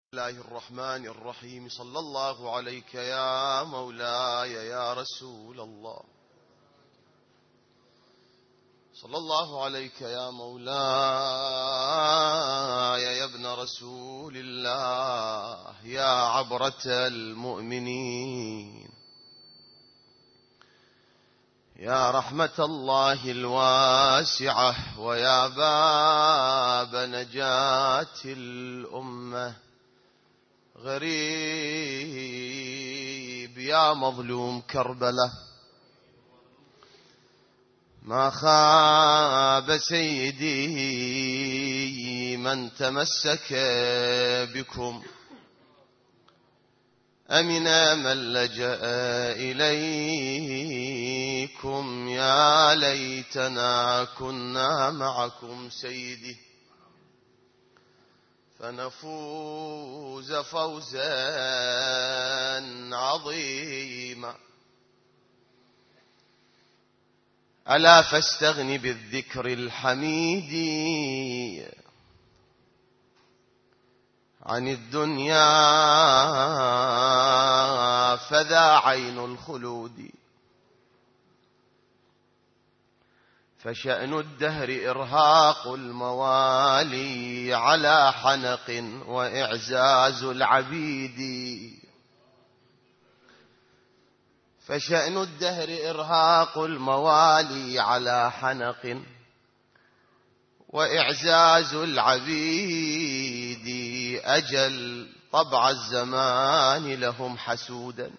الله الرحمن الرحيم. صلى الله عليك يا مولاي يا رسول الله. صلى الله عليك يا مولاي يا ابن رسول الله، يا عبرة المؤمنين، يا رحمة الله الواسعة، ويا باب نجاة الأمة. غريب يا مظلوم كربلة، ما خاب سيدي من تمسك بكم، أمن من لجأ إليكم. يا ليتنا كنا معكم سيدي، فنفوز فوزا عظيما. ألا فاستغن بالذكر الحميد عن الدنيا، فذا عين الخلود. فشأن الدهر إرهاق الموالي على حنق، وإعزاز العبيد. فشأن الدهر إرهاق الموالي على حنق، وإعزاز العبيد. أجل طبع الزمان لهم حسودا،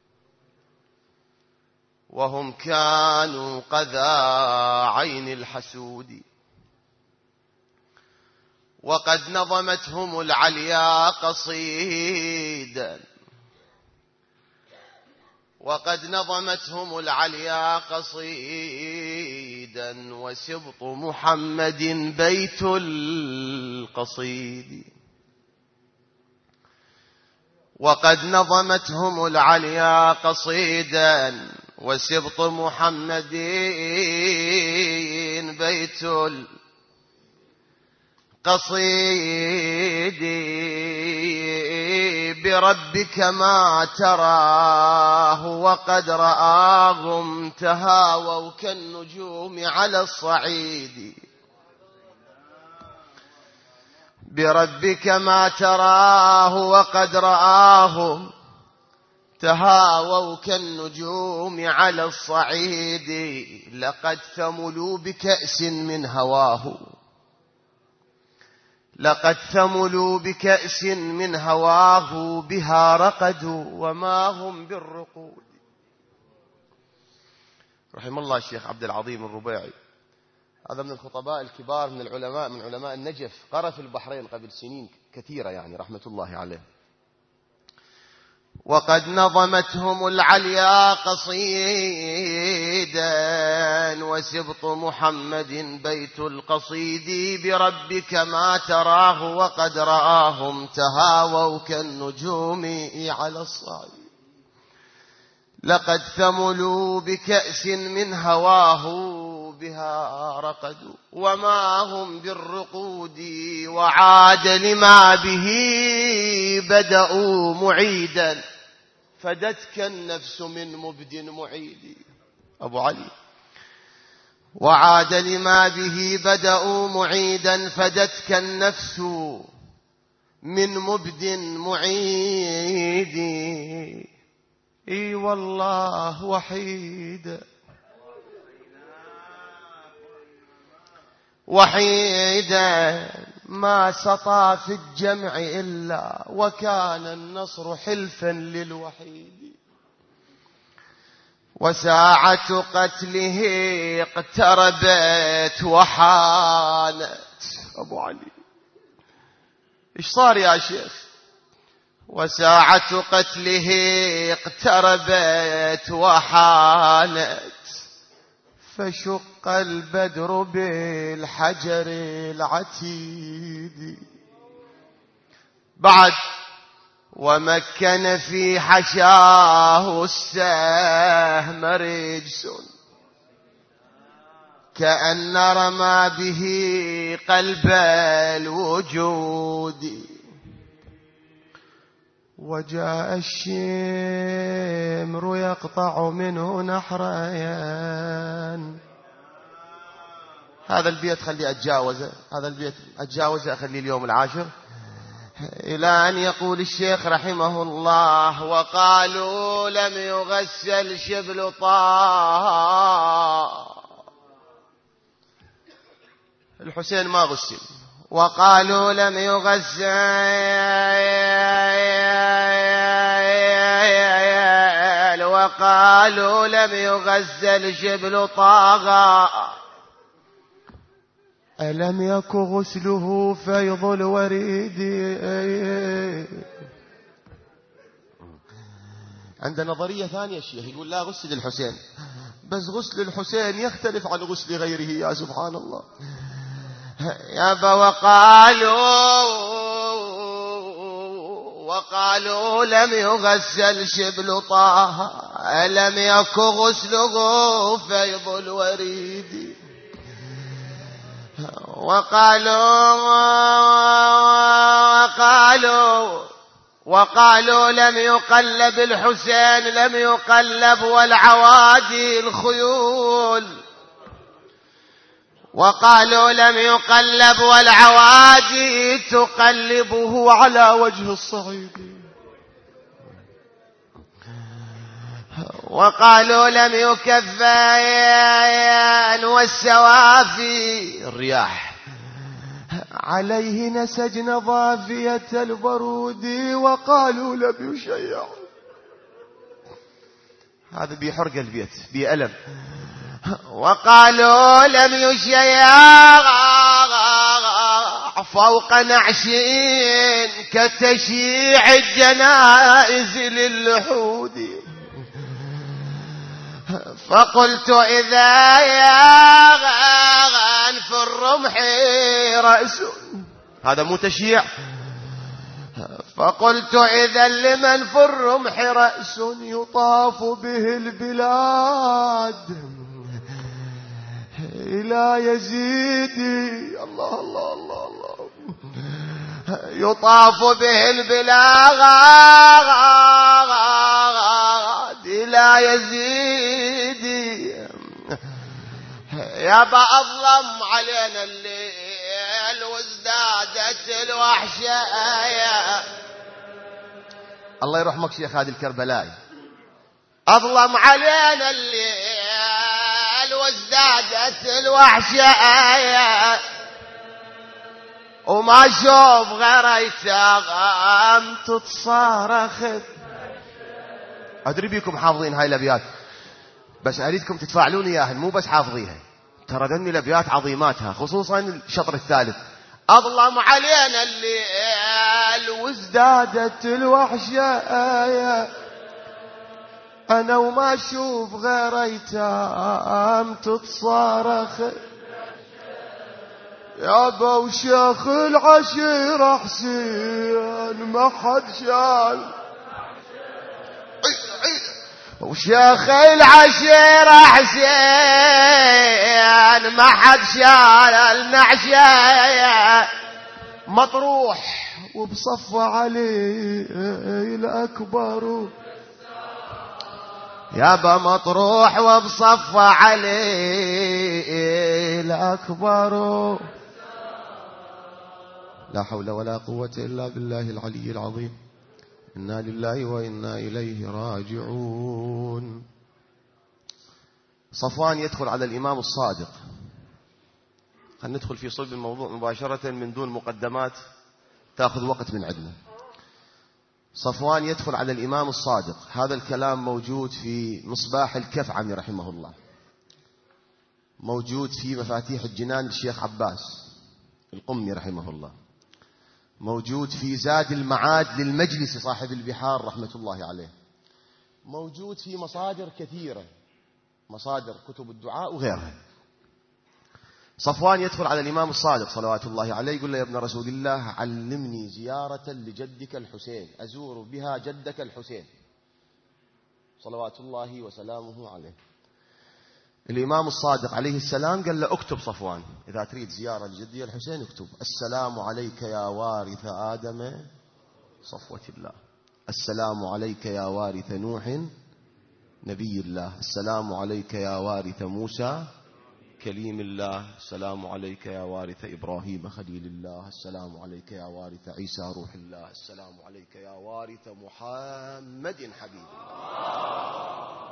وهم كانوا قذا عين الحسود. وقد نظمتهم العليا قصيدا، وقد نظمتهم العليا قصيدا، وسبط محمد بيت القصيد. وقد نظمتهم العليا قصيدا، وسبط محمد بيت القصيد. بربك ما تراه وقد رآهم تهاووا كالنجوم على الصعيد. بربك ما تراه وقد رآهم تهاووا كالنجوم على الصعيد. لقد ثملوا بكأس من هواه، لقد ثملوا بكأس من هواه، بها رقدوا وما هم بالرقود. رحم الله الشيخ عبد العظيم الربيعي، هذا من الخطباء الكبار من العلماء، من علماء النجف، قرأ في البحرين قبل سنين كثيرة يعني، رحمة الله عليه. وقد نظمتهم العليا قصيدا، وسبط محمد بيت القصيد. بربك ما تراه وقد رآهم تهاووا كالنجوم على الصعيد. لقد ثملوا بكأس من هواه، بها رقدوا وما هم بالرقود. وعاد لما به بدأوا معيدا، فدتك النفس من مبد معيد. أبو علي. وعاد لما به بدأوا معيدا، فدتك النفس من مبد معيد. اي والله وحيد، وحيدا ما سطى في الجمع إلا وكان النصر حلفا للوحيد. وساعة قتله اقتربت وحانت. أبو علي إيش صار يا شيخ؟ وساعة قتله اقتربت وحانت، فشق البدر بالحجر العتيد. بعد ومكن في حشاه السهم رجس، كأن رمى به قلب الوجود. وجاء الشمر يقطع منه نحريان. هذا البيت خلي أتجاوزه، هذا البيت أتجاوزه أخلي اليوم العاشر. إلى أن يقول الشيخ رحمه الله: وقالوا لم يغسل شبل طه. الحسين ما غسل. وقالوا لم يغسل، وقالوا لم يغسل شبل طه. ألم يك غسله فيض الوريد. عند نظرية ثانية الشيخ يقول لا غسل الحسين، بس غسل الحسين يختلف عن غسل غيره. يا سبحان الله. يابا وقالوا لم يغسل شبل طه، ألم يك غسله فيض الوريد. وقالوا لم يقلب الحسين، لم يقلب والعوادي الخيول. وقالوا لم يقلب والعوادي تقلبه على وجه الصعيد. وقالوا لم يكفين والسوافي الرياح عليه نسجن ضافية البرود. وقالوا لم يشيع. هذا بيحرق البيت بألم. وقالوا لم يشيع فوق نعشين كتشيع الجنائز للحود. فقلت إذا يغان في الرمح رأس، هذا مو تشيع. فقلت إذا لمن في الرمح رأس يطاف به البلاد إلى يزيد. الله الله الله الله. يطاف به البلاد إلى يزيد. يابا أظلم علينا الليل وازدادت الوحشة. الله يرحمك شيخ هادي الكربلائي. أظلم علينا الليل وازدادت الوحشة، وما شوف غير ايتام تتصارخ. أدري بيكم حافظين هاي الأبيات، بس أريدكم تتفاعلون إياهن، مو بس حافظيها، ترى ذني الأبيات عظيماتها، خصوصا الشطر الثالث. أظلم علينا الليل وازدادت الوحشة، أنا وما أشوف غير أيتام تتصارخ. يابا وشيخ العشيرة حسين ما حد شال. وشيخ العشيرة حسين ما حد شال النعشة. مطروح وبصف علي الأكبر. يابا مطروح وبصف علي الأكبر. لا حول ولا قوة إلا بالله العلي العظيم. إنا لله وإنا إليه راجعون. صفوان يدخل على الإمام الصادق. خلينا ندخل في صلب الموضوع مباشرة من دون مقدمات تأخذ وقت من عندنا. صفوان يدخل على الإمام الصادق. هذا الكلام موجود في مصباح الكفعمي رحمه الله، موجود في مفاتيح الجنان للشيخ عباس القمي رحمه الله، موجود في زاد المعاد للمجلس صاحب البحار رحمة الله عليه، موجود في مصادر كثيرة، مصادر كتب الدعاء وغيرها. صفوان يدخل على الإمام الصادق صلوات الله عليه، يقول له: يا ابن رسول الله علمني زيارة لجدك الحسين أزور بها جدك الحسين صلوات الله وسلامه عليه. الإمام الصادق عليه السلام قال له: اكتب صفوان، إذا تريد زيارة لجدي الحسين اكتب: السلام عليك يا وارث آدم صفوة الله. السلام عليك يا وارث نوح نبي الله. السلام عليك يا وارث موسى كليم الله. السلام عليك يا وارث إبراهيم خليل الله. السلام عليك يا وارث عيسى روح الله. السلام عليك يا وارث محمد حبيب الله.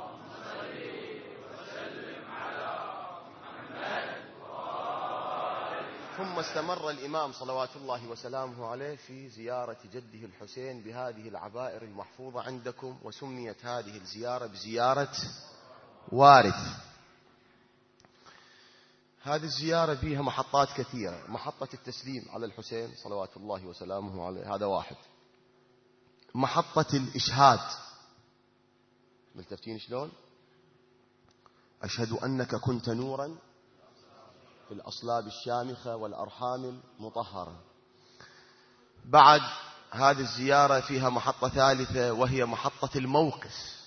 ثم استمر الإمام صلوات الله وسلامه عليه في زيارة جده الحسين بهذه العبائر المحفوظة عندكم، وسميت هذه الزيارة بزيارة وارث. هذه الزيارة فيها محطات كثيرة. محطة التسليم على الحسين صلوات الله وسلامه عليه، هذا واحد. محطة الإشهاد، ملتفتين شلون؟ أشهد أنك كنت نورا في الأصلاب الشامخة والأرحام المطهرة. بعد هذه الزيارة فيها محطة ثالثة، وهي محطة الموقف.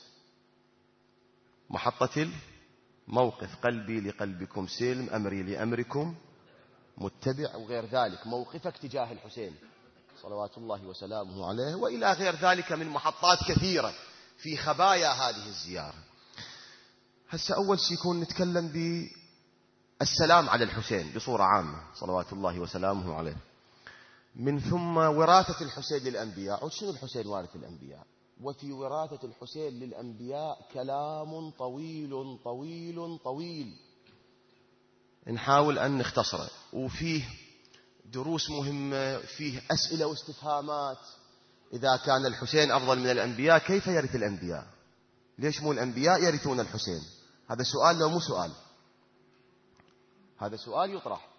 محطة الموقف، قلبي لقلبكم سلم، أمري لأمركم متبع، وغير ذلك. موقفك تجاه الحسين صلوات الله وسلامه عليه، وإلى غير ذلك من محطات كثيرة في خبايا هذه الزيارة. هسه أول شيء يكون نتكلم بالسلام على الحسين بصورة عامة صلوات الله وسلامه عليه، من ثم وراثة الحسين للأنبياء. وشنو الحسين وارث الأنبياء؟ وفي وراثة الحسين للأنبياء كلام طويل طويل طويل، نحاول أن نختصره، وفيه دروس مهمة، فيه أسئلة واستفهامات. إذا كان الحسين أفضل من الأنبياء، كيف يرث الأنبياء؟ ليش مو الأنبياء يرثون الحسين؟ هذا سؤال لو مو سؤال، هذا سؤال يطرح.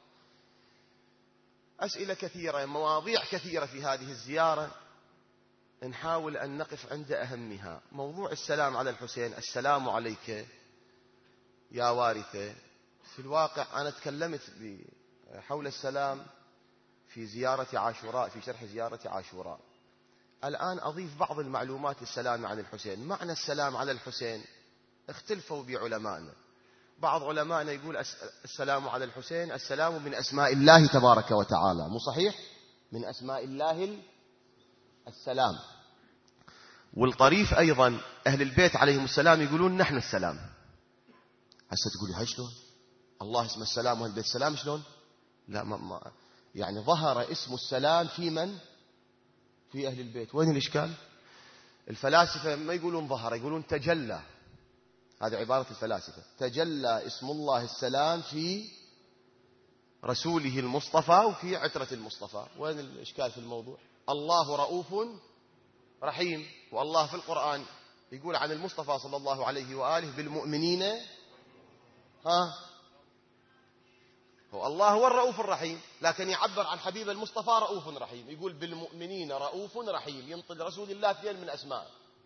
أسئلة كثيرة، مواضيع كثيرة في هذه الزيارة، نحاول أن نقف عند أهمها. موضوع السلام على الحسين، السلام عليك يا وارثة. في الواقع أنا تكلمت حول السلام في زيارة عاشوراء، في شرح زيارة عاشوراء. الآن أضيف بعض المعلومات للسلام عن الحسين. معنى السلام على الحسين اختلفوا بعلمائنا. بعض علمائنا يقول السلام على الحسين السلام من أسماء الله تبارك وتعالى. مو صحيح؟ من أسماء الله السلام. والطريف أيضا أهل البيت عليهم السلام يقولون نحن السلام. هسه تقولي هاي شلون؟ الله اسمه السلام وأهل البيت السلام شلون؟ لا ما يعني ظهر اسم السلام في من؟ في أهل البيت. وين الإشكال؟ الفلاسفة ما يقولون ظهر، يقولون تجلى. هذه عبارة الفلاسفة. تجلى اسم الله السلام في رسوله المصطفى وفي عترة المصطفى. وين الإشكال في الموضوع؟ الله رؤوف رحيم، والله في القرآن يقول عن المصطفى صلى الله عليه وآله بالمؤمنين هو الله هو الرؤوف الرحيم، لكن يعبر عن حبيب المصطفى رؤوف رحيم، يقول بالمؤمنين رؤوف رحيم، ينطل رسول الله اثنين من أسماء.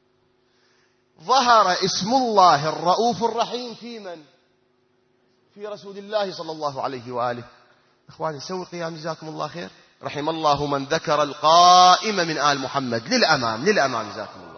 ظهر اسم الله الرؤوف الرحيم في من؟ في رسول الله صلى الله عليه وآله. إخواني سوي قيام جزاكم الله خير. رحم الله من ذكر القائم من آل محمد. للأمام للأمام جزاكم الله.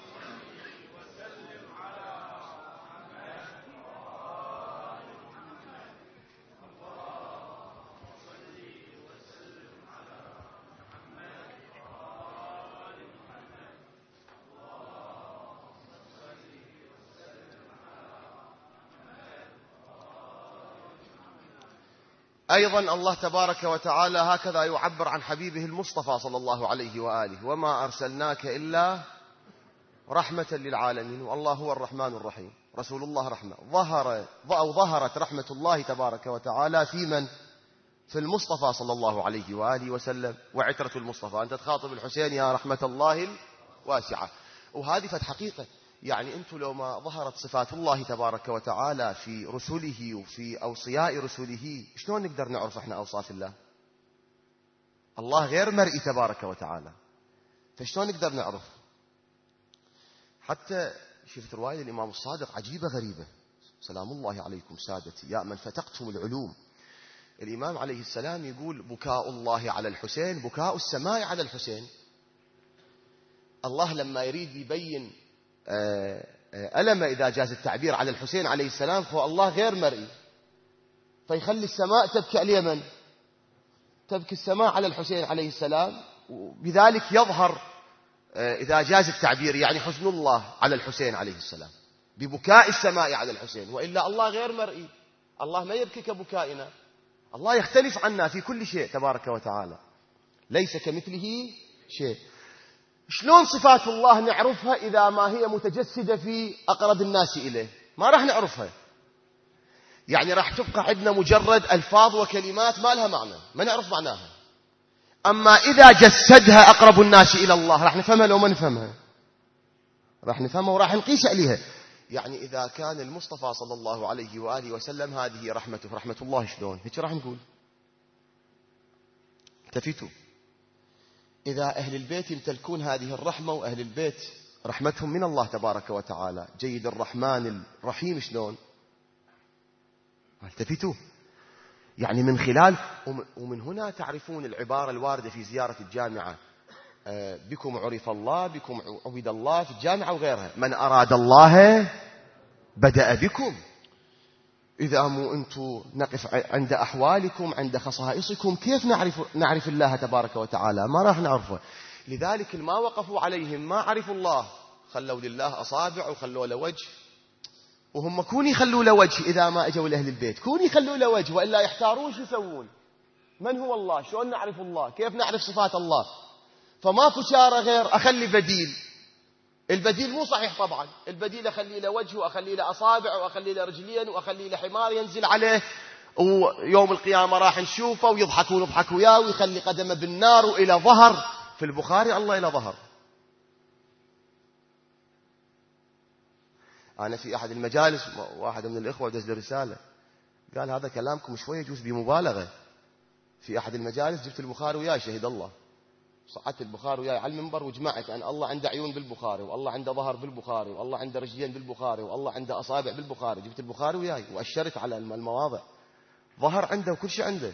أيضا الله تبارك وتعالى هكذا يعبر عن حبيبه المصطفى صلى الله عليه وآله: وما أرسلناك إلا رحمة للعالمين، والله هو الرحمن الرحيم. رسول الله رحمة. ظهرت رحمة الله تبارك وتعالى في من؟ في المصطفى صلى الله عليه وآله وسلم وعترة المصطفى. أنت تخاطب الحسين يا رحمة الله الواسعة. وهذه فت حقيقة. يعني أنتم لو ما ظهرت صفات الله تبارك وتعالى في رسله وفي أوصياء رسله، شلون نقدر نعرف إحنا أوصاف الله؟ الله غير مرئي تبارك وتعالى، فشلون نقدر نعرف؟ حتى شفت رواية الإمام الصادق عجيبة غريبة: سلام الله عليكم سادتي يا من فتقتم العلوم. الإمام عليه السلام يقول: بكاء الله على الحسين بكاء السماء على الحسين. الله لما يريد يبين ألم إذا جاز التعبير على الحسين عليه السلام، فهو الله غير مرئي، فيخلي السماء تبكي على اليمن، تبكي السماء على الحسين عليه السلام، بذلك يظهر إذا جاز التعبير يعني حزن الله على الحسين عليه السلام، ببكاء السماء على الحسين، وإلا الله غير مرئي، الله ما يبكي كبكائنا، الله يختلف عنا في كل شيء تبارك وتعالى، ليس كمثله شيء. شلون صفات الله نعرفها إذا ما هي متجسدة في أقرب الناس إليه؟ ما راح نعرفها، يعني راح تبقى عندنا مجرد ألفاظ وكلمات ما لها معنى، ما نعرف معناها. أما إذا جسدها أقرب الناس إلى الله راح نفهمها، لو ما نفهمها راح نفهمها وراح نقيس عليها. يعني إذا كان المصطفى صلى الله عليه وآله وسلم هذه رحمته، رحمة الله شلون هيك راح نقول؟ التفتوا، إذا أهل البيت يمتلكون هذه الرحمة، وأهل البيت رحمتهم من الله تبارك وتعالى، جيد الرحمن الرحيم شلون؟ التفتوا، يعني من خلال ومن هنا تعرفون العبارة الواردة في زيارة الجامعة: بكم عرف الله، بكم عبد الله، في الجامعة وغيرها، من أراد الله بدأ بكم. إذا مو أنتم نقف عند أحوالكم، عند خصائصكم، كيف نعرف الله تبارك وتعالى؟ ما راح نعرفه. لذلك ما وقفوا عليهم ما عرفوا الله، خلوا لله أصابع وخلوا له وجه، وهم كون يخلوا له وجه إذا ما أجوا لأهل البيت، كون يخلوا له وجه، وإلا يحتارون شو يسوون؟ من هو الله؟ شلون نعرف الله؟ كيف نعرف صفات الله؟ فماكو شارة غير أخلي بديل. البديل مو صحيح طبعا، البديل أخلي له وجه، وأخلي له أصابع، وأخلي له رجلين، وأخلي له حمار ينزل عليه، ويوم القيامة راح نشوفه ويضحكون نضحك وياه، ويخلي قدمه بالنار وإلى ظهر. في البخاري الله إلى ظهر. أنا في أحد المجالس واحد من الإخوة دز رسالة قال: هذا كلامكم شوية يجوز بمبالغة. في أحد المجالس جبت البخاري وياي، شهد الله، صعدت البخاري وياي على المنبر وجمعت أن الله عنده عيون بالبخاري، والله عنده ظهر بالبخاري، والله عنده رجلين بالبخاري، والله عنده أصابع بالبخاري. جبت البخاري وياي وأشرت على المواضع، ظهر عنده وكل شيء عنده.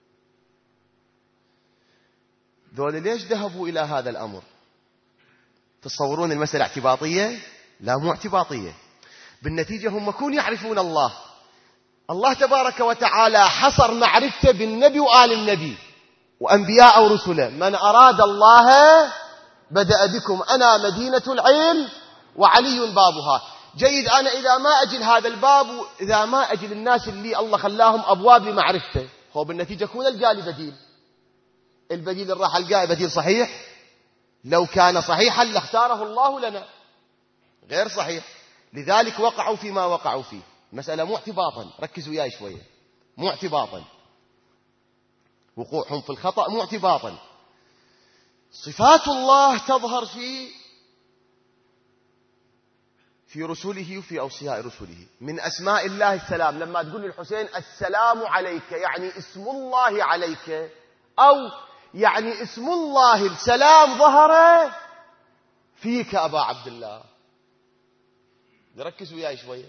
ذول ليش ذهبوا إلى هذا الأمر؟ تصورون المسألة اعتباطية؟ لا، مو اعتباطية. بالنتيجة هم كون يعرفون الله، الله تبارك وتعالى حصر معرفته بالنبي وآل النبي وأنبياء ورسله. من أراد الله بدأ بكم، أنا مدينة العلم وعلي بابها. جيد، أنا إذا ما أجل هذا الباب، إذا ما أجل الناس اللي الله خلاهم أبواب لمعرفته، هو بالنتيجة كون ألقى لي بديل. البديل اللي راح ألقاه بديل صحيح؟ لو كان صحيحا لاختاره الله لنا، غير صحيح. لذلك وقعوا فيما وقعوا فيه. مسألة مو اعتباطا، ركزوا وياي شوية، مو اعتباطا، وقوعهم في الخطأ مو اعتباطا. صفات الله تظهر في رسله وفي أوصياء رسله. من أسماء الله السلام. لما تقول للحسين السلام عليك، يعني اسم الله عليك، أو يعني اسم الله السلام ظهر فيك أبا عبد الله. نركز وياي شوية.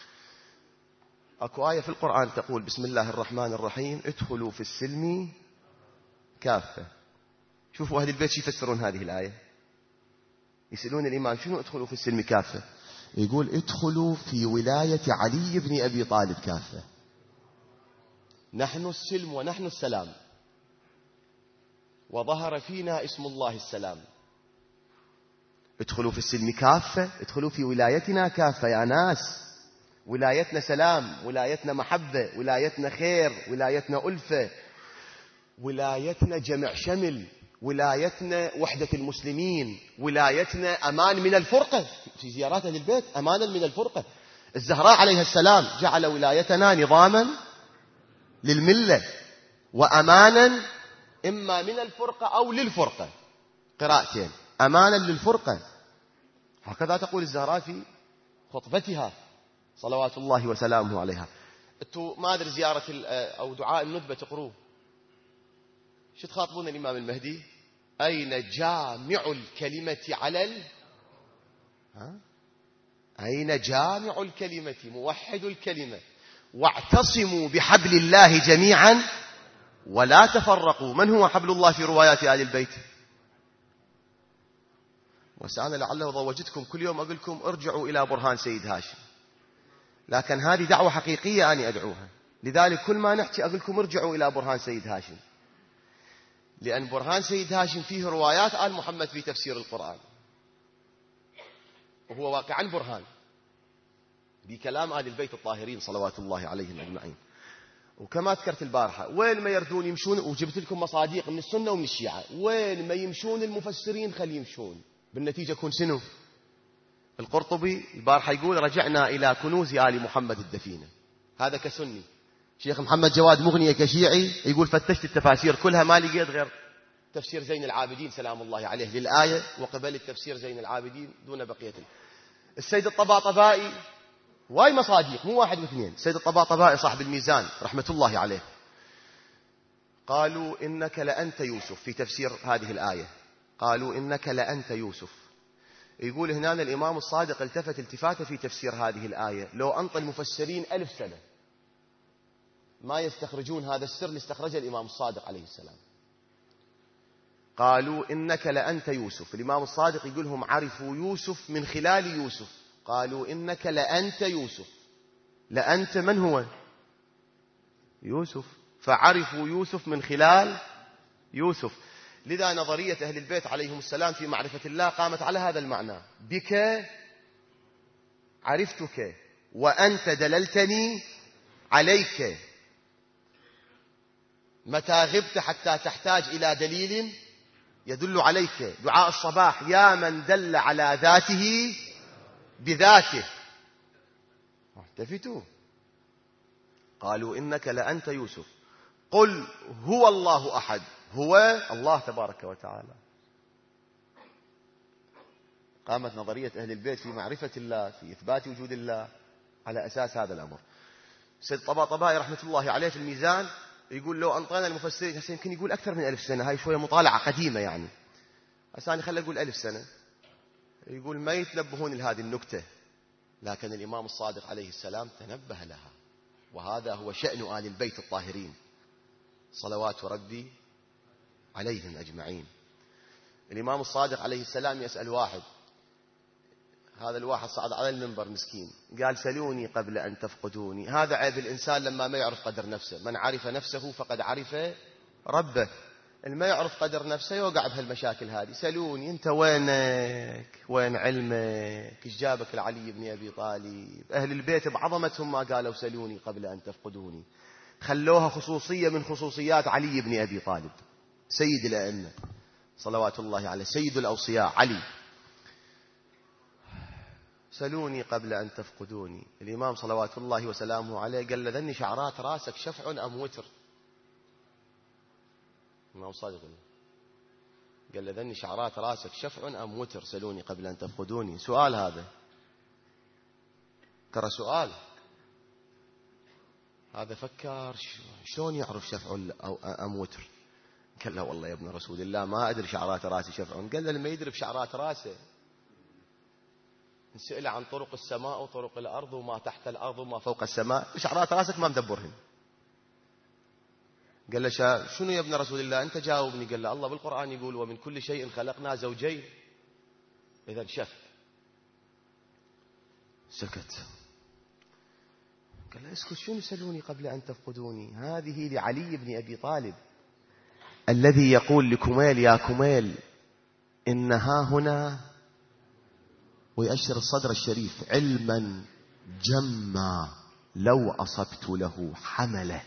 أكو آية في القرآن تقول: بسم الله الرحمن الرحيم، ادخلوا في السلم كافة. شوفوا أهل البيت يفسرون هذه الآية، يسألون الإمام: شنو ادخلوا في السلم كافة؟ يقول: ادخلوا في ولاية علي بن أبي طالب كافة. نحن السلم ونحن السلام، وظهر فينا اسم الله السلام. ادخلوا في السلم كافة، ادخلوا في ولايتنا كافة يا ناس. ولايتنا سلام، ولايتنا محبة، ولايتنا خير، ولايتنا ألفة، ولايتنا جمع شمل، ولايتنا وحدة المسلمين، ولايتنا أمان من الفرقة. في زيارات أهل البيت أمانا من الفرقة. الزهراء عليها السلام جعل ولايتنا نظاما للملة، وأمانا إما من الفرقة أو للفرقة، قراءتين، أمانا للفرقة. هكذا تقول الزهراء في خطبتها صلوات الله وسلامه عليها. انتوا ما أدري زيارة أو دعاء الندبة تقروه، شو تخاطبون الإمام المهدي؟ أين جامع الكلمة على أين جامع الكلمة، موحد الكلمة، واعتصموا بحبل الله جميعا ولا تفرقوا. من هو حبل الله في روايات آل البيت؟ وسأنا لعله ضوجتكم كل يوم أقول لكم ارجعوا إلى برهان سيد هاشم، لكن هذه دعوة حقيقية أنا أدعوها. لذلك كل ما نحكي أقول لكم ارجعوا إلى برهان سيد هاشم، لأن برهان سيد هاشم فيه روايات آل محمد في تفسير القرآن. وهو واقعا برهان بكلام آل البيت الطاهرين صلوات الله عليهم أجمعين. وكما ذكرت البارحة، وين ما يردون يمشون، وجبت لكم مصاديق من السنة ومن الشيعة، وين ما يمشون المفسرين خلي يمشون، بالنتيجة يكون شنو؟ القرطبي البارحة يقول رجعنا إلى كنوز آل محمد الدفينة. هذا كسني. شيخ محمد جواد مغنية كشيعي يقول فتشت التفاسير كلها ما لقيت غير تفسير زين العابدين سلام الله عليه للآية، وقبل التفسير زين العابدين دون بقية. السيد الطباطبائي واي مصاديق مو واحد واثنين. السيد الطباطبائي صاحب الميزان رحمة الله عليه قالوا إنك لأنت يوسف في تفسير هذه الآية، قالوا إنك لأنت يوسف. يقول هنا الإمام الصادق التفت التفاتة في تفسير هذه الآية، لو أنطى المفسرين 1000 سنة ما يستخرجون هذا السر اللي استخرجه الإمام الصادق عليه السلام. قالوا إنك لأنت يوسف. الإمام الصادق يقول هم عرفوا يوسف من خلال يوسف. قالوا إنك لأنت يوسف. لأنت من هو؟ يوسف. فعرفوا يوسف من خلال يوسف. لذا نظرية أهل البيت عليهم السلام في معرفة الله قامت على هذا المعنى: بك عرفتك وأنت دللتني عليك، متى غبت حتى تحتاج إلى دليل يدل عليك. دعاء الصباح: يا من دل على ذاته بذاته. التفتوا. قالوا إنك لأنت يوسف. قل هو الله أحد. هو الله تبارك وتعالى. قامت نظرية أهل البيت في معرفة الله، في إثبات وجود الله، على أساس هذا الأمر. سيد طباطبائي رحمة الله عليه في الميزان يقول لو أنطينا المفسرين، يمكن يقول أكثر من 1000 سنة، هاي شوية مطالعة قديمة يعني، أساني خلي أقول 1000 سنة. يقول ما يتنبهون لهذه النكتة، لكن الإمام الصادق عليه السلام تنبه لها، وهذا هو شأن آل البيت الطاهرين صلوات ربي عليهم أجمعين. الإمام الصادق عليه السلام يسأل واحد، هذا الواحد صعد على المنبر مسكين قال سلوني قبل أن تفقدوني. هذا عيب الإنسان لما ما يعرف قدر نفسه. من عرف نفسه فقد عرف ربه. اللي ما يعرف قدر نفسه يوقع بهالمشاكل هذه. سلوني أنت وينك، وين علمك، إيش جابك لعلي بن أبي طالب؟ أهل البيت بعظمتهم ما قالوا سلوني قبل أن تفقدوني، خلوها خصوصية من خصوصيات علي بن أبي طالب سيد الأئمة صلوات الله عليه، سيد الأوصياء علي. سلوني قبل أن تفقدوني. الإمام صلوات الله وسلامه عليه قال لذني شعرات راسك شفع أم وتر؟ الإمام صادق قال لذني شعرات راسك شفع أم وتر؟ سلوني قبل أن تفقدوني. سؤال هذا، ترى سؤال هذا. فكر شلون يعرف شفع أم وتر؟ قال له والله يا ابن رسول الله ما أدري شعرات راسي شفع. قال له لما يدري بشعرات راسه نسأل عن طرق السماء وطرق الأرض وما تحت الأرض وما فوق السماء، شعرات راسك ما مدبرهن. قال له شنو يا ابن رسول الله أنت جاوبني؟ قال له الله بالقرآن يقول ومن كل شيء خلقنا زوجين. إذا شف. سكت. قال له اسكت، شنو سلوني قبل أن تفقدوني؟ هذه لعلي بن أبي طالب الذي يقول لكميل يا كميل إنها هنا، ويأشر الصدر الشريف: علما جما لو أصبت له حمله.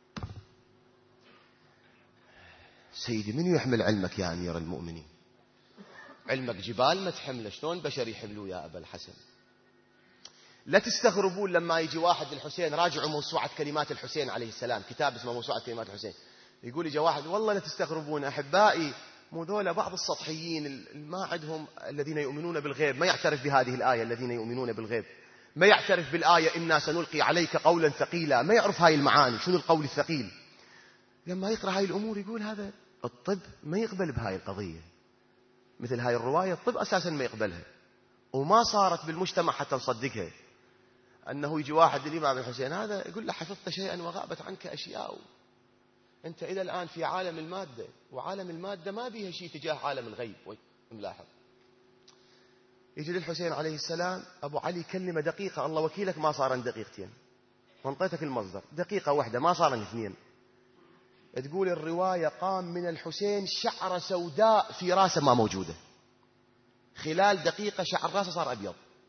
سيدي من يحمل علمك يا أمير المؤمنين؟ علمك جبال ما تحمله، شلون بشر يحملوه يا أبا الحسن؟ لا تستغربون لما يجي واحد للحسين، راجعوا موسوعة كلمات الحسين عليه السلام، كتاب اسمه موسوعة كلمات الحسين، يقول يجي واحد والله لا تستغربون أحبائي، مو ذولا بعض السطحيين ما عندهم الذين يؤمنون بالغيب، ما يعترف بهذه الآية الذين يؤمنون بالغيب، ما يعترف بالآية إنا سنلقي عليك قولا ثقيلا، ما يعرف هاي المعاني شنو القول الثقيل. لما يقرأ هاي الأمور يقول هذا الطب ما يقبل بهاي القضية، مثل هاي الرواية الطب أساسا ما يقبلها، وما صارت بالمجتمع حتى نصدقها. أنه يجي واحد للإمام الحسين هذا يقول له حفظت شيئا وغابت عنك أشياء، أنت إلى الآن في عالم المادة، وعالم المادة ما بيها شيء تجاه عالم الغيب. ملاحظ. يجي للحسين عليه السلام أبو علي كلمة دقيقة، الله وكيلك ما صارن دقيقتين، وانطيتك المصدر دقيقة واحدة ما صارن اثنين. تقول الرواية قام من الحسين شعرة سوداء في راسه ما موجودة، خلال دقيقة شعر راسه صار أبيض.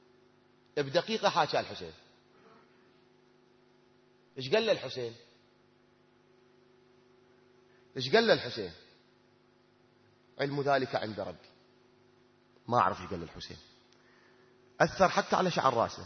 بدقيقة حاشا الحسين. إيش قال له الحسين؟ إيش قال له الحسين؟ علم ذلك عند ربي. ما أعرف إيش قال له الحسين. أثر حتى على شعر راسه.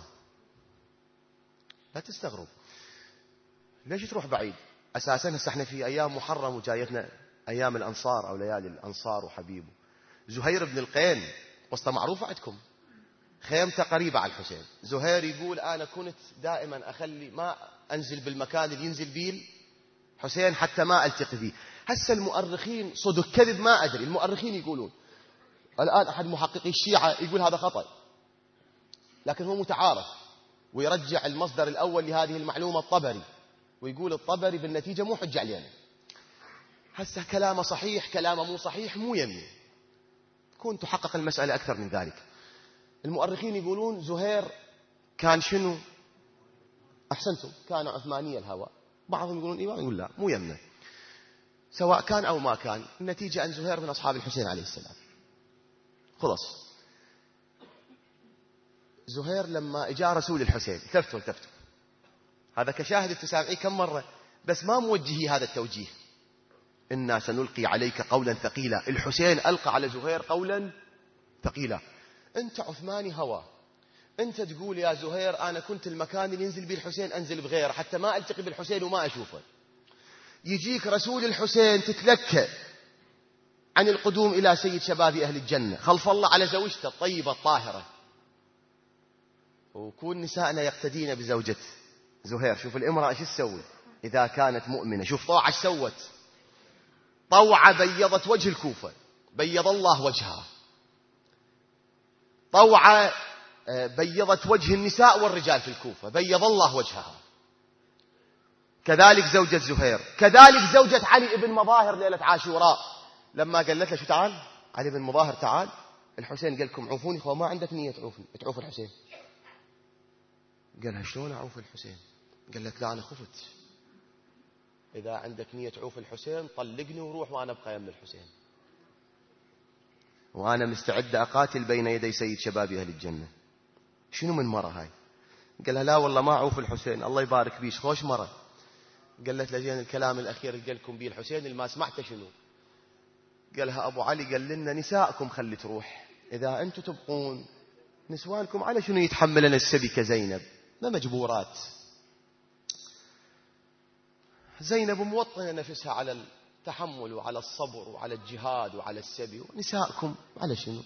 لا تستغرب. ليش تروح بعيد؟ أساسا هسه احنا في أيام محرم وجايتنا أيام الأنصار أو ليالي الأنصار وحبيبه. زهير بن القين قصة معروفة عندكم، خيمته قريبة على الحسين. زهير يقول أنا كنت دائما أخلي ما أنزل بالمكان اللي ينزل بيه حسين حتى ما ألتقي فيه. هسه المؤرخين صدق كذب ما أدري، المؤرخين يقولون الآن أحد محققي الشيعة يقول هذا خطأ، لكن هو متعارف ويرجع المصدر الأول لهذه المعلومة الطبري، ويقول الطبري بالنتيجة مو حجة علينا. هسه كلامه صحيح كلامه مو صحيح مو يمي، كنت تحقق المسألة أكثر من ذلك. المؤرخين يقولون زهير كان شنو؟ أحسنتم، كان عثماني الهوى. بعضهم يقولون إيوان، يقول لا مو يمنا. سواء كان أو ما كان، النتيجة أن زهير من أصحاب الحسين عليه السلام. خلص زهير لما إجا رسول الحسين التفتوا هذا كشاهد التسامعي كم مرة، بس ما موجهي هذا التوجيه. إنا سنلقي عليك قولا ثقيلا. الحسين ألقى على زهير قولا ثقيلا. أنت عثماني هوى، أنت تقول يا زهير أنا كنت المكان اللي ينزل به الحسين أنزل بغيره حتى ما ألتقي بالحسين وما أشوفه. يجيك رسول الحسين تتلكى عن القدوم إلى سيد شباب أهل الجنة خلف الله على زوجته الطيبة الطاهرة، وكون نسائنا يقتدين بزوجة زهير. شوف الامرأة ايش تسوي إذا كانت مؤمنة. شوف طوعة ايش سوت. طوعة بيضت وجه الكوفة، بيض الله وجهها. طوعة بيضت وجه النساء والرجال في الكوفة، بيض الله وجهها. كذلك زوجة زهير، كذلك زوجة علي بن مظاهر ليلة عاشوراء لما قالت له شو تعال علي بن مظاهر تعال، الحسين قال لكم عوفوني، ما عندك نية تعوف الحسين. قالها شلون أعوف الحسين؟ قالت لا أنا خفت، إذا عندك نية تعوف الحسين طلقني وروح وأنا أبقى يم الحسين، وأنا مستعد أقاتل بين يدي سيد شباب أهل الجنة. شنو من مرة هاي؟ قالها لا والله ما أعوف الحسين، الله يبارك بيش خوش مرة. قالت لجين الكلام الأخير اللي قال لكم بيه الحسين اللي ما سمعته شنو؟ قالها أبو علي قال لنا نساءكم خلي تروح، إذا أنتم تبقون نسوانكم على شنو يتحملن السبي كزينب؟ ما مجبورات. زينب موطنة نفسها على التحمل وعلى الصبر وعلى الجهاد وعلى السبي، ونساءكم على شنو؟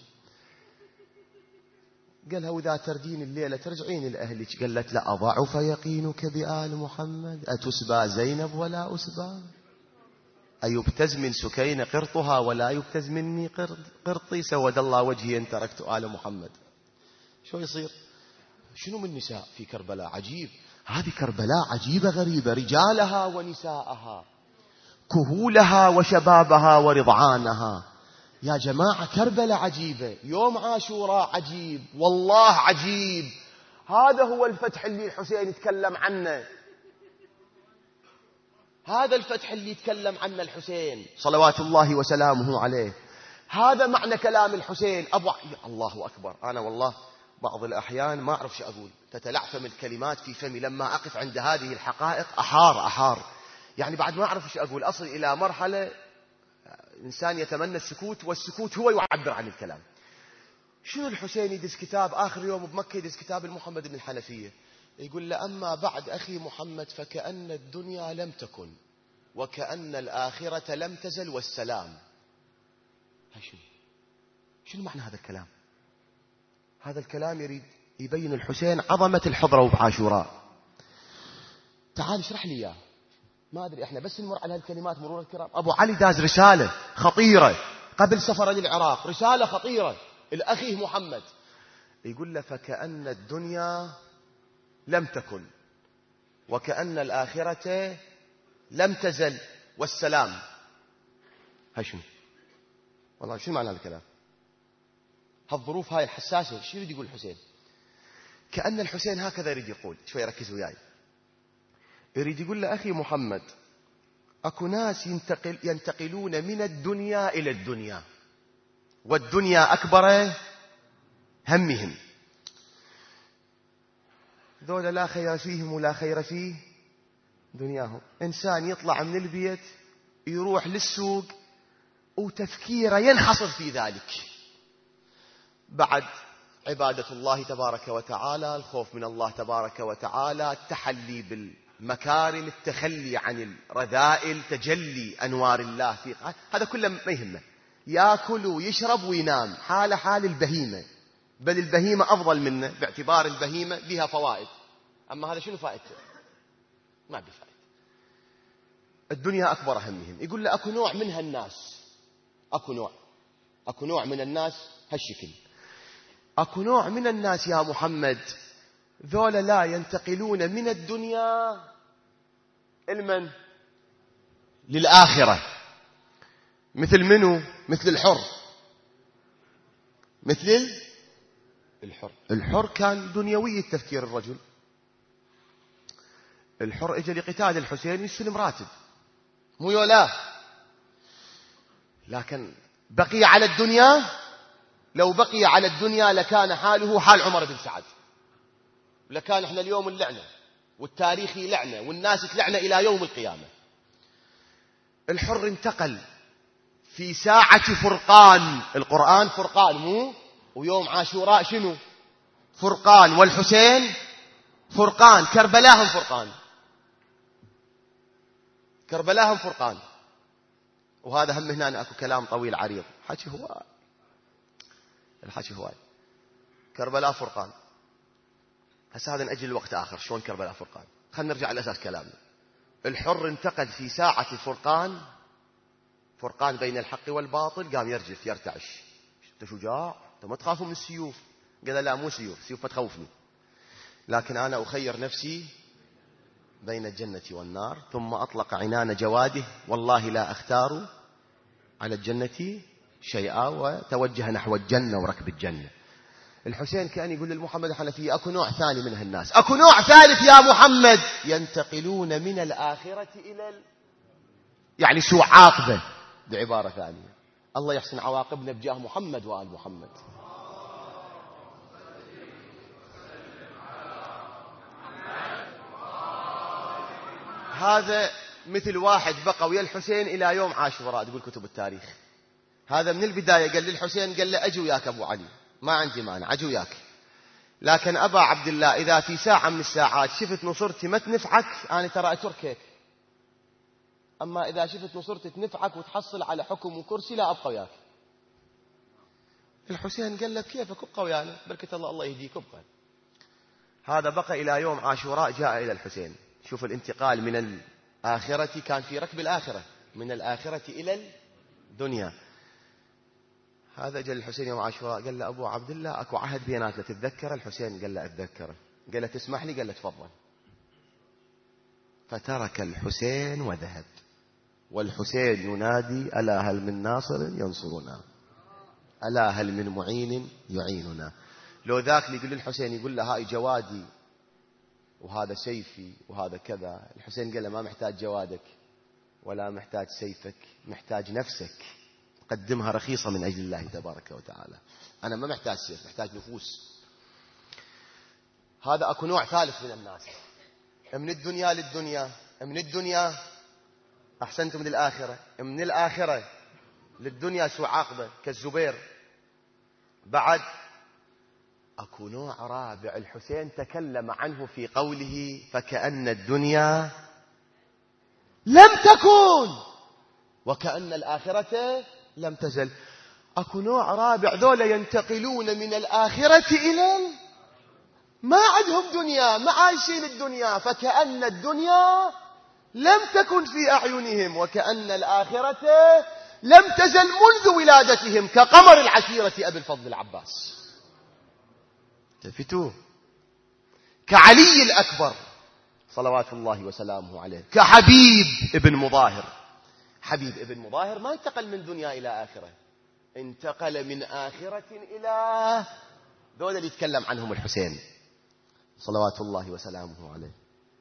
قالها وإذا تردين الليلة ترجعين لأهلك. قالت لا أضعف يقينك بآل محمد، أتسبى زينب ولا أسبى؟ أيبتز من سكين قرطها ولا يبتز مني قرطي؟ سود الله وجهي إن تركت آل محمد. شو يصير؟ شنو من نساء في كربلاء عجيب. هذه كربلاء عجيبة غريبة، رجالها ونساءها، كهولها وشبابها ورضعانها. يا جماعة كربلاء عجيبة، يوم عاشوراء عجيب، والله عجيب. هذا هو الفتح اللي الحسين يتكلم عنه، هذا الفتح اللي يتكلم عنه الحسين صلوات الله وسلامه عليه. هذا معنى كلام الحسين. الله أكبر. أنا والله بعض الأحيان ما أعرف شو أقول، تتلعثم الكلمات في فمي لما أقف عند هذه الحقائق. أحار يعني بعد ما أعرف شو أقول، أصل إلى مرحلة إنسان يتمنى السكوت، والسكوت هو يعبر عن الكلام. شنو الحسين يدس كتاب آخر يوم بمكة، يدس كتاب المحمد بن الحنفية، يقول له أما بعد أخي محمد فكأن الدنيا لم تكن وكأن الآخرة لم تزل والسلام. شنو معنى هذا الكلام؟ هذا الكلام يريد يبين الحسين عظمة الحضرة وبعاشوراء. تعال اشرح لي إياه. ما أدري إحنا بس نمر على هالكلمات مرور الكرام. أبو علي داز رسالة خطيرة قبل سفر للعراق، رسالة خطيرة الأخيه محمد، يقول له فكأن الدنيا لم تكن وكأن الآخرة لم تزل والسلام. هاي شنو؟ والله شنو معنى هذا الكلام؟ هالظروف هاي الحساسة شو يريد يقول الحسين؟ كأن الحسين هكذا يريد يقول، شوي ركزوا وياي. يريد يقول له أخي محمد أكو ناس ينتقلون من الدنيا إلى الدنيا، والدنيا أكبر همهم. ذولا لا خير فيهم ولا خير في دنياهم. إنسان يطلع من البيت يروح للسوق وتفكيره ينحصر في ذلك. بعد عبادة الله تبارك وتعالى، الخوف من الله تبارك وتعالى، التحلي بالمكارم، التخلي عن الرذائل، تجلي أنوار الله في هذا كله ما يهمه. يأكل ويشرب وينام، حال حال البهيمة، بل البهيمة أفضل منه باعتبار البهيمة بها فوائد. أما هذا شنو فائدته؟ ما بفائدة. الدنيا أكبر همهم. يقول له أكو نوع منها الناس، أكو نوع من الناس هالشكل. أكو نوع من الناس يا محمد ذولا لا ينتقلون من الدنيا المن للآخرة. مثل منو؟ مثل الحر. مثل الحر كان دنيوي التفكير. الرجل الحر اجى لقتال الحسين يستلم راتب، مو يولا، لكن بقي على الدنيا. لو بقي على الدنيا لكان حاله حال عمر بن سعد، لكان احنا اليوم اللعنة والتاريخ لعنة والناس تلعنة إلى يوم القيامة. الحر انتقل في ساعة فرقان. القرآن فرقان مو؟ ويوم عاشوراء شنو؟ فرقان. والحسين فرقان. كربلاهم فرقان. كربلاهم فرقان. وهذا هم هنا أكو كلام طويل عريض، حكي هو الحكي هواي. كربلاء فرقان. هسه هذا نأجل الوقت آخر. شلون كربلاء فرقان؟ خلينا نرجع لأساس كلامنا. الحر انتقل في ساعة الفرقان، فرقان بين الحق والباطل، قام يرجف يرتعش. انت شجاع، انت ما تخافوا من السيوف. قال لا مو سيوف، سيوف ما تخوفني، لكن أنا أخير نفسي بين الجنة والنار. ثم أطلق عنان جواده، والله لا أختار على الجنة شيئا، وتوجه نحو الجنة وركب الجنة. الحسين كان يقول للمحمد الحنفية أكو نوع ثاني من هالناس، أكو نوع ثالث يا محمد، ينتقلون من الآخرة إلى يعني سوء عاقبة. بعبارة ثانية، الله يحسن عواقبنا بجاه محمد وآل محمد. هذا مثل واحد بقى ويا الحسين إلى يوم عاشوراء، تقول كتب التاريخ. هذا من البداية قال للحسين، قال له أجي وياك أبو علي، ما عندي مانع أجي وياك، لكن أبا عبد الله إذا في ساعة من الساعات شفت نصرتي ما تنفعك أنا ترى أتركك، أما إذا شفت نصرتي تنفعك وتحصل على حكم وكرسي لا أبقى وياك. الحسين قال له كيفك ابقى ويانا، بركة الله يهديك ابقى. هذا بقى إلى يوم عاشوراء جاء إلى الحسين. شوف الانتقال من الآخرة، كان في ركب الآخرة، من الآخرة إلى الدنيا. هذا جاء الحسين يوم عاشوراء قال له أبو عبد الله أكو عهد بيناتنا تتذكره؟ الحسين قال له أتذكره. قال له تسمح لي؟ قال له تفضل. فترك الحسين وذهب، والحسين ينادي ألا هل من ناصر ينصرنا، ألا هل من معين يعيننا. لو ذاك اللي يقول للحسين يقول له هاي جوادي وهذا سيفي وهذا كذا، الحسين قال له ما محتاج جوادك ولا محتاج سيفك، محتاج نفسك قدمها رخيصة من أجل الله تبارك وتعالى. أنا ما محتاج سيف، محتاج نفوس. هذا أكو نوع ثالث من الناس، من الدنيا للدنيا، من الدنيا أحسنتم للآخرة، من الآخرة للدنيا سوء عاقبة كالزبير. بعد أكو نوع رابع الحسين تكلم عنه في قوله فكأن الدنيا لم تكن وكأن الآخرة لم تزل. أكو نوع رابع ذولا ينتقلون من الآخرة إلى ما عندهم دنيا، ما عايشين الدنيا، فكأن الدنيا لم تكن في أعينهم وكأن الآخرة لم تزل منذ ولادتهم، كقمر العشيرة أبي الفضل العباس. تفتوا كعلي الأكبر صلوات الله وسلامه عليه، كحبيب ابن مظاهر. حبيب ابن مظاهر ما انتقل من دنيا إلى آخرة، انتقل من آخرة إلى دول اللي يتكلم عنهم الحسين صلوات الله وسلامه عليه.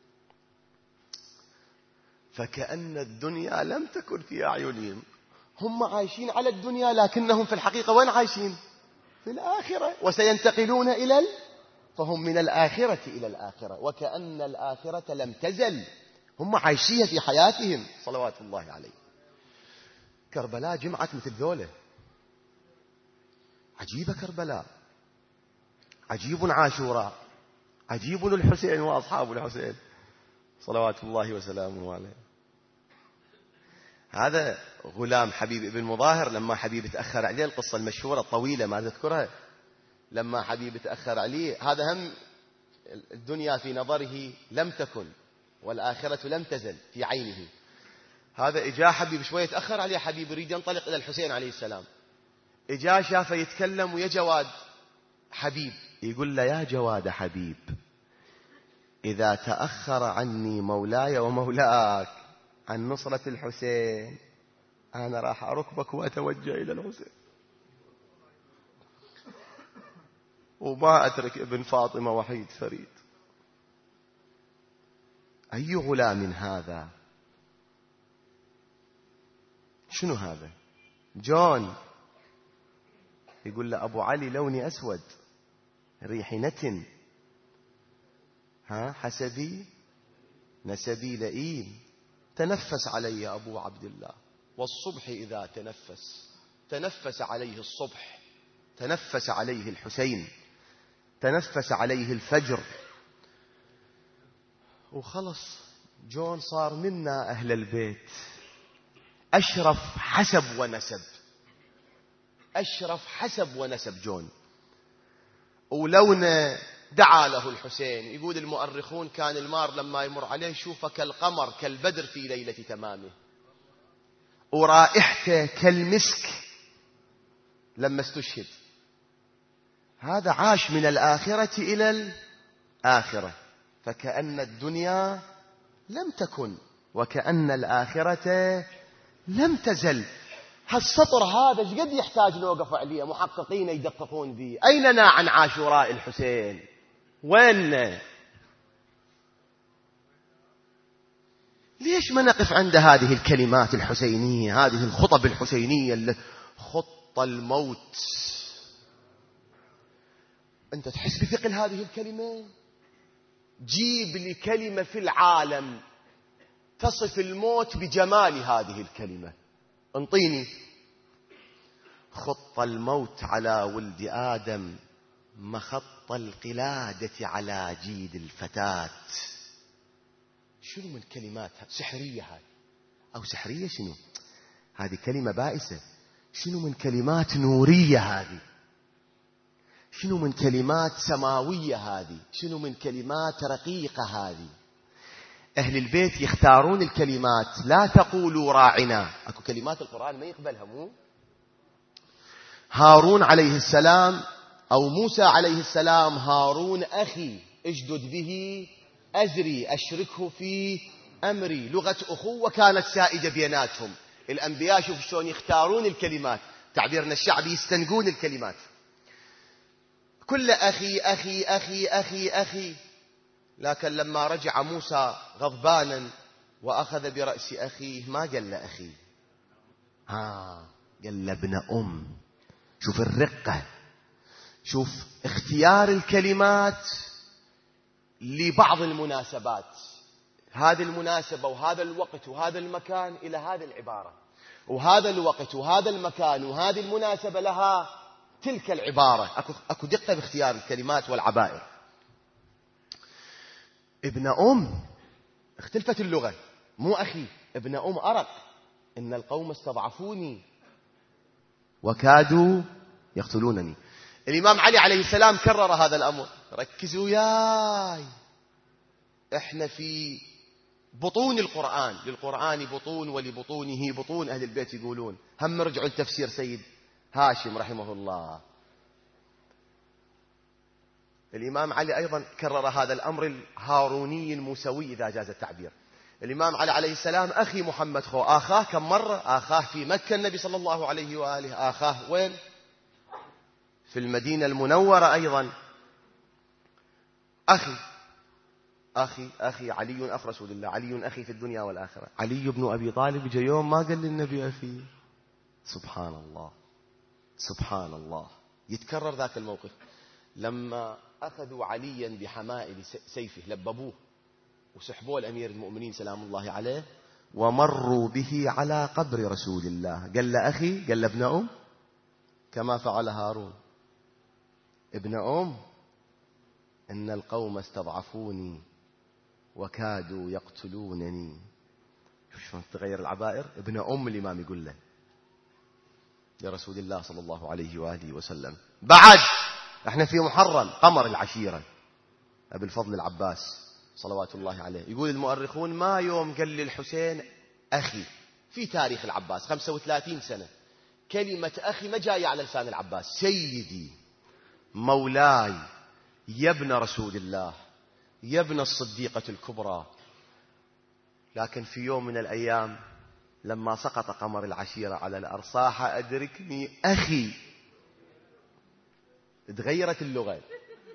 فكأن الدنيا لم تكن في أعينهم، هم عايشين على الدنيا لكنهم في الحقيقة وين عايشين؟ في الآخرة. وسينتقلون إلى فهم من الآخرة إلى الآخرة، وكأن الآخرة لم تزل، هم عايشين في حياتهم صلوات الله عليه. كربلاء جمعت مثل ذوله، عجيبة كربلاء، عجيب عاشوراء، عجيب الحسين وأصحاب الحسين صلوات الله وسلامه عليه. هذا غلام حبيب بن مظاهر لما حبيب تأخر عليه، القصة المشهورة الطويلة ما تذكرها، لما حبيب تأخر عليه، هذا هم الدنيا في نظره لم تكن والآخرة لم تزل في عينه. هذا إجا حبيب شوية تأخر عليه، حبيب يريد ينطلق إلى الحسين عليه السلام، إجا شافه يتكلم ويا جواد حبيب، يقول له يا جواد حبيب إذا تأخر عني مولاي ومولاك عن نصرة الحسين أنا راح أركبك وأتوجه إلى الحسين، وما أترك ابن فاطمة وحيد فريد. أي غلام هذا؟ شنو هذا؟ جون يقول له أبو علي لوني أسود، ريحي نتن، حسبي نسبي لئيم، تنفس علي أبو عبد الله، والصبح إذا تنفس عليه الصبح، تنفس عليه الحسين، تنفس عليه الفجر، وخلص جون صار منا أهل البيت، أشرف حسب ونسب، أشرف حسب ونسب جون. ولونه دعا له الحسين، يقول المؤرخون كان المار لما يمر عليه يشوفه كالقمر كالبدر في ليلة تمامه، ورائحته كالمسك لما استشهد. هذا عاش من الآخرة إلى الآخرة، فكأن الدنيا لم تكن وكأن الآخرة لم تزل. هالسطر هذا قد يحتاج نوقف عليه محققين يدققون به. أيننا عن عاشوراء الحسين؟ وين؟ ليش ما نقف عند هذه الكلمات الحسينية، هذه الخطب الحسينية اللي خط الموت؟ أنت تحس بثقل هذه الكلمة؟ جيب لي كلمة في العالم تصف الموت بجمال هذه الكلمة، انطيني. خط الموت على ولد آدم مخط القلادة على جيد الفتاة. شنو من كلمات سحرية هذه؟ أو سحرية شنو؟ هذه كلمة بائسة. شنو من كلمات نورية هذه؟ شنو من كلمات سماوية هذه؟ شنو من كلمات رقيقة هذه؟ أهل البيت يختارون الكلمات، لا تقولوا راعنا. أكو كلمات القرآن ما يقبلها، مو هارون عليه السلام أو موسى عليه السلام، هارون أخي اشدد به أزري أشركه في أمري، لغة أخوة كانت سائدة بيناتهم. الأنبياء شوف شلون يختارون الكلمات، تعبيرنا الشعبي يستنقون الكلمات. كل أخي أخي أخي أخي أخي، لكن لما رجع موسى غضبانا وأخذ برأس أخيه ما قال له أخي، قال له ابن أم. شوف الرقة، شوف اختيار الكلمات لبعض المناسبات، هذه المناسبة وهذا الوقت وهذا المكان إلى هذه العبارة، وهذا الوقت وهذا المكان وهذه المناسبة لها تلك العبارة. أكو دقة باختيار الكلمات والعبائر. ابن أم، اختلفت اللغة، مو أخي. ابن أم أرق، إن القوم استضعفوني وكادوا يقتلونني. الإمام علي عليه السلام كرر هذا الأمر. ركزوا ياي، احنا في بطون القرآن، للقرآن بطون ولبطونه بطون. أهل البيت يقولون، هم رجعوا لتفسير سيد هاشم رحمه الله. الإمام علي أيضا كرر هذا الأمر الهاروني الموسوي إذا جاز التعبير. الإمام علي عليه السلام أخي محمد خو، آخاه كم مرة؟ آخاه في مكة النبي صلى الله عليه وآله، آخاه وين؟ في المدينة المنورة أيضا. أخي أخي أخي، علي أخ رسول الله، علي أخي في الدنيا والآخرة. علي بن أبي طالب جاء يوم ما قال للنبي أخي. سبحان الله سبحان الله، يتكرر ذاك الموقف. لما أخذوا عليا بحمائل سيفه لببوه وسحبوه الأمير المؤمنين سلام الله عليه ومروا به على قبر رسول الله، قال له أخي، قال له ابن أم، كما فعل هارون، ابن أم إن القوم استضعفوني وكادوا يقتلونني. شوف تغير العبائر. ابن أم الإمام يقول له لرسول الله صلى الله عليه وآله وسلم. بعد احنا في محرم قمر العشيرة أبي الفضل العباس صلوات الله عليه. يقول المؤرخون ما يوم قال للحسين أخي في تاريخ العباس 35 سنة كلمة أخي ما جاية على لسان العباس. سيدي مولاي يا ابن رسول الله يا ابن الصديقة الكبرى. لكن في يوم من الأيام لما سقط قمر العشيرة على الأرض صاح أدركني أخي. تغيرت اللغة،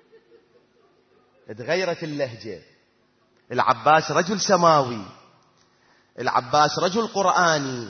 تغيرت اللهجة. العباس رجل سماوي، العباس رجل قرآني،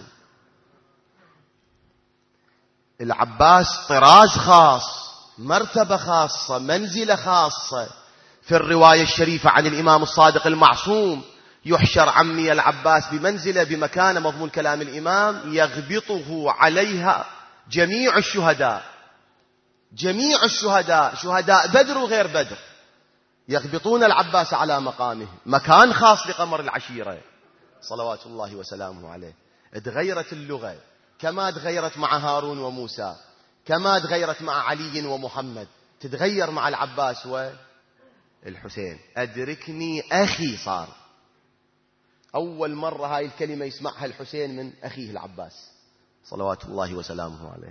العباس طراز خاص، مرتبة خاصة، منزلة خاصة. في الرواية الشريفة عن الإمام الصادق المعصوم يحشر عمي العباس بمنزلة بمكانة، مضمون كلام الإمام، يغبطه عليها جميع الشهداء، جميع الشهداء، شهداء بدر وغير بدر، يغبطون العباس على مقامه، مكان خاص لقمر العشيرة صلوات الله وسلامه عليه. تغيرت اللغة كما تغيرت مع هارون وموسى، كما تغيرت مع علي ومحمد، تتغير مع العباس والحسين. أدركني أخي صار. أول مرة هاي الكلمة يسمعها الحسين من أخيه العباس صلوات الله وسلامه عليه.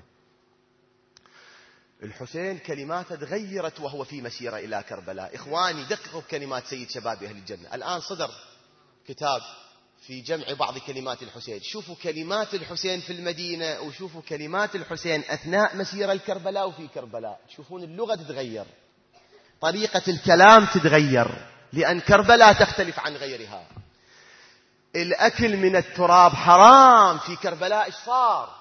الحسين كلماته تغيرت وهو في مسيرة إلى كربلاء. إخواني دققوا بكلمات سيد شباب أهل الجنة. الآن صدر كتاب في جمع بعض كلمات الحسين. شوفوا كلمات الحسين في المدينة وشوفوا كلمات الحسين أثناء مسيرة الكربلاء وفي كربلاء. تشوفون اللغة تتغير، طريقة الكلام تتغير، لأن كربلاء تختلف عن غيرها. الأكل من التراب حرام في كربلاء. إيش صار؟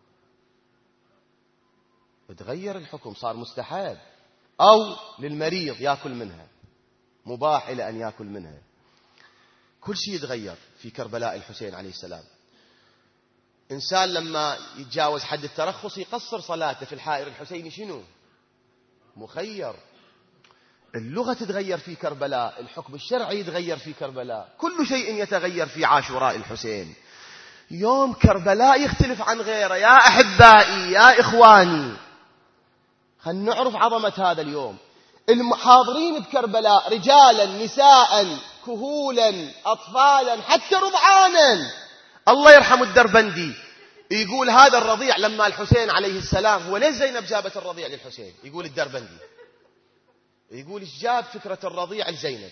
تغير الحكم، صار مستحب، أو للمريض يأكل منها، مباح إلى أن يأكل منها. كل شيء يتغير في كربلاء الحسين عليه السلام. إنسان لما يتجاوز حد الترخص يقصر صلاته في الحائر الحسيني شنو؟ مخير. اللغة تتغير في كربلاء، الحكم الشرعي يتغير في كربلاء، كل شيء يتغير في عاشوراء الحسين. يوم كربلاء يختلف عن غيره. يا أحبائي يا إخواني، خلنا نعرف عظمة هذا اليوم. الحاضرين بكربلاء رجالا نساء كهولا أطفالا حتى رضعانا. الله يرحم الدربندي يقول هذا الرضيع لما الحسين عليه السلام، هو ليش زينب جابت الرضيع للحسين؟ يقول الدربندي، يقول ايش جاب فكرة الرضيع لزينب؟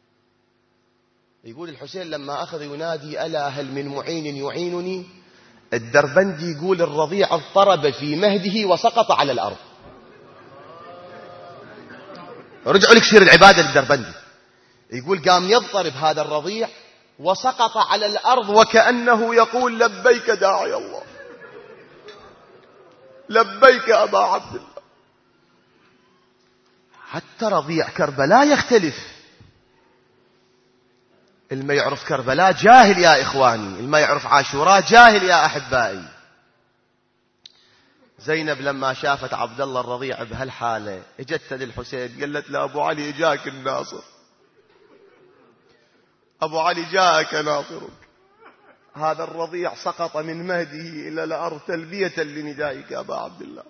يقول الحسين لما أخذ ينادي ألا هل من معين يعينني، الدربندي يقول الرضيع اضطرب في مهده وسقط على الأرض. رجعوا لك سير العبادة للدربندي. يقول قام يضطرب هذا الرضيع وسقط على الأرض وكأنه يقول لبيك داعي الله، لبيك أبا عبد الله. حتى رضيع كربلاء يختلف. الما يعرف كربلاء جاهل يا إخواني، الما يعرف عاشوراء جاهل يا أحبائي. زينب لما شافت عبد الله الرضيع بهالحالة اجت للحسين قالت له أبو علي جاءك الناصر، أبو علي جاءك ناصرك. هذا الرضيع سقط من مهده إلى الأرض تلبية لندائك أبا عبد الله.